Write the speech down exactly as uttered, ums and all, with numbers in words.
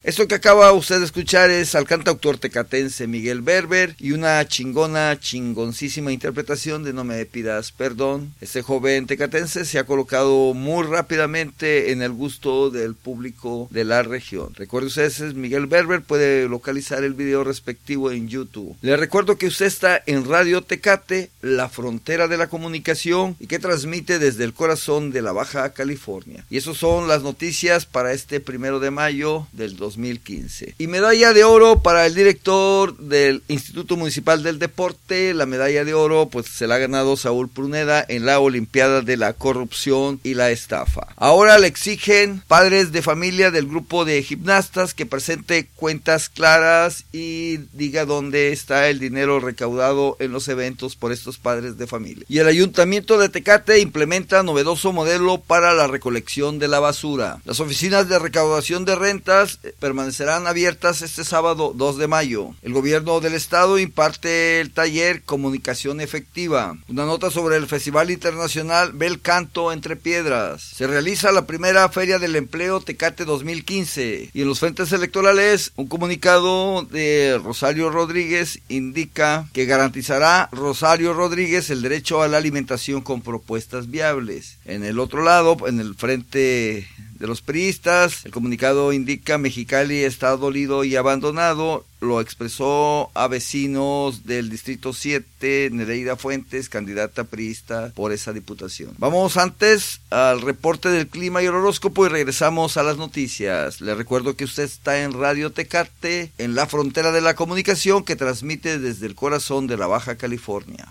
Esto que acaba usted de escuchar es al cantautor tecatense Miguel Berber y una chingona, chingoncísima interpretación de No me pidas perdón. Este joven tecatense se ha colocado muy rápidamente en el gusto del público de la región. Recuerde usted, ese es Miguel Berber, puede localizar el video respectivo en YouTube. Le recuerdo que usted está en Radio Tecate, la frontera de la comunicación, y que transmite desde el corazón de la Baja California. Y esas son las noticias para este primero de mayo del dos mil quince. Y medalla de oro para el director del Instituto Municipal del Deporte. La medalla de oro pues se la ha ganado Saúl Pruneda en la Olimpiada de la Corrupción y la Estafa. Ahora le exigen padres de familia del grupo de gimnastas que presente cuentas claras y diga dónde está el dinero recaudado en los eventos por estos padres de familia. Y el Ayuntamiento de Tecate implementa novedoso modelo para la recolección de la basura. Las oficinas de recaudación de rentas permanecerán abiertas este sábado dos de mayo. El gobierno del estado imparte el taller Comunicación Efectiva. Una nota sobre el Festival Internacional Bel Canto Entre Piedras. Se realiza la primera Feria del Empleo Tecate dos mil quince. Y en los frentes electorales, un comunicado de Rosario Rodríguez indica que garantizará Rosario Rodríguez el derecho a la alimentación con propuestas viables. En el otro lado, en el frente de los priistas, el comunicado indica Mexicali está dolido y abandonado. Lo expresó a vecinos del Distrito siete, Nereida Fuentes, candidata priista por esa diputación. Vamos antes al reporte del clima y el horóscopo y regresamos a las noticias. Le recuerdo que usted está en Radio Tecate, en la frontera de la comunicación que transmite desde el corazón de la Baja California.